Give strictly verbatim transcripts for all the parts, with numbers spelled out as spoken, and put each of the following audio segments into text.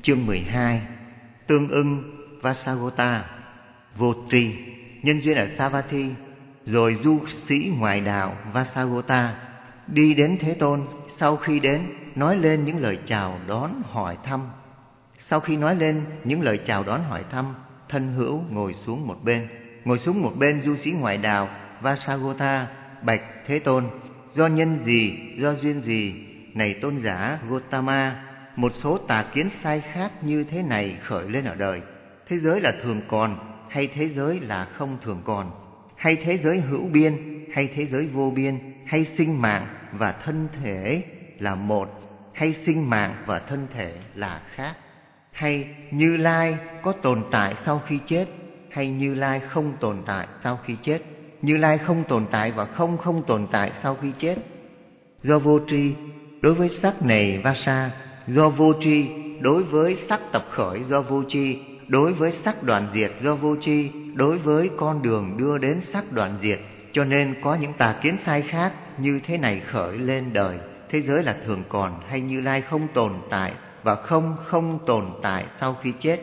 Chương mười hai. Tương ưng Vasagota. Vô tri. Nhân duyên ở Savatthi, rồi du sĩ ngoại đạo Vasagota đi đến Thế Tôn. Sau khi đến, nói lên những lời chào đón hỏi thăm. Sau khi nói lên những lời chào đón hỏi thăm, thân hữu ngồi xuống một bên. Ngồi xuống một bên, du sĩ ngoại đạo Vasagota bạch Thế Tôn: do nhân gì, do duyên gì, này tôn giả Gotama, một số tà kiến sai khác như thế này khởi lên ở đời? Thế giới là thường còn, hay thế giới là không thường còn? Hay thế giới hữu biên, hay thế giới vô biên? Hay sinh mạng và thân thể là một, hay sinh mạng và thân thể là khác? Hay Như Lai có tồn tại sau khi chết, hay Như Lai không tồn tại sau khi chết? Như Lai không tồn tại và không không tồn tại sau khi chết. Do vô tri đối với sắc này Vasa, do vô tri đối với sắc tập khởi, do vô tri đối với sắc đoạn diệt, do vô tri đối với con đường đưa đến sắc đoạn diệt, cho nên có những tà kiến sai khác như thế này khởi lên đời. Thế giới là thường còn, hay Như Lai không tồn tại và không không tồn tại sau khi chết?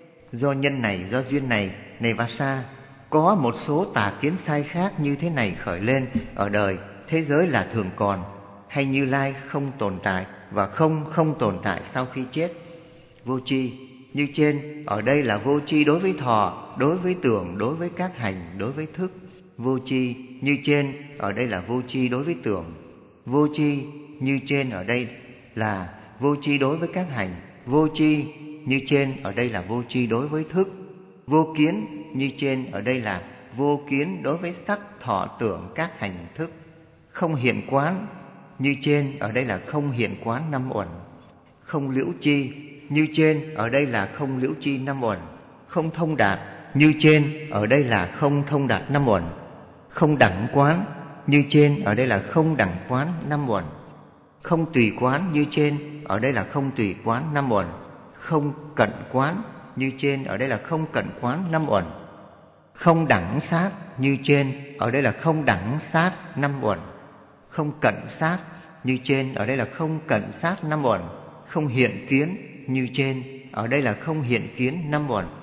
Do nhân này, do duyên này, này Vasa, có một số tà kiến sai khác như thế này khởi lên ở đời. Thế giới là thường còn, hay Như Lai không tồn tại và không không tồn tại sau khi chết? Vô tri như trên, ở đây là vô tri đối với thọ, đối với tưởng, đối với các hành, đối với thức. Vô tri như trên, ở đây là vô tri đối với tưởng. Vô tri như trên, ở đây là vô tri đối với các hành. Vô tri như trên, ở đây là vô tri đối với thức. Vô kiến như trên, ở đây là vô kiến đối với sắc, thọ, tưởng, các hành, thức. Không hiện quán như trên, ở đây là không hiện quán năm uẩn. Không liễu chi như trên, ở đây là không liễu chi năm uẩn. Không thông đạt như trên, ở đây là không thông đạt năm uẩn. Không đẳng quán như trên, ở đây là không đẳng quán năm uẩn. Không tùy quán như trên, ở đây là không tùy quán năm uẩn. Không cận quán như trên, ở đây là không cận quán năm uẩn. Không đẳng sát như trên, ở đây là không đẳng sát năm uẩn. Không cận sát như trên, ở đây là không cận sát năm uẩn. Không hiện kiến như trên, ở đây là không hiện kiến năm uẩn.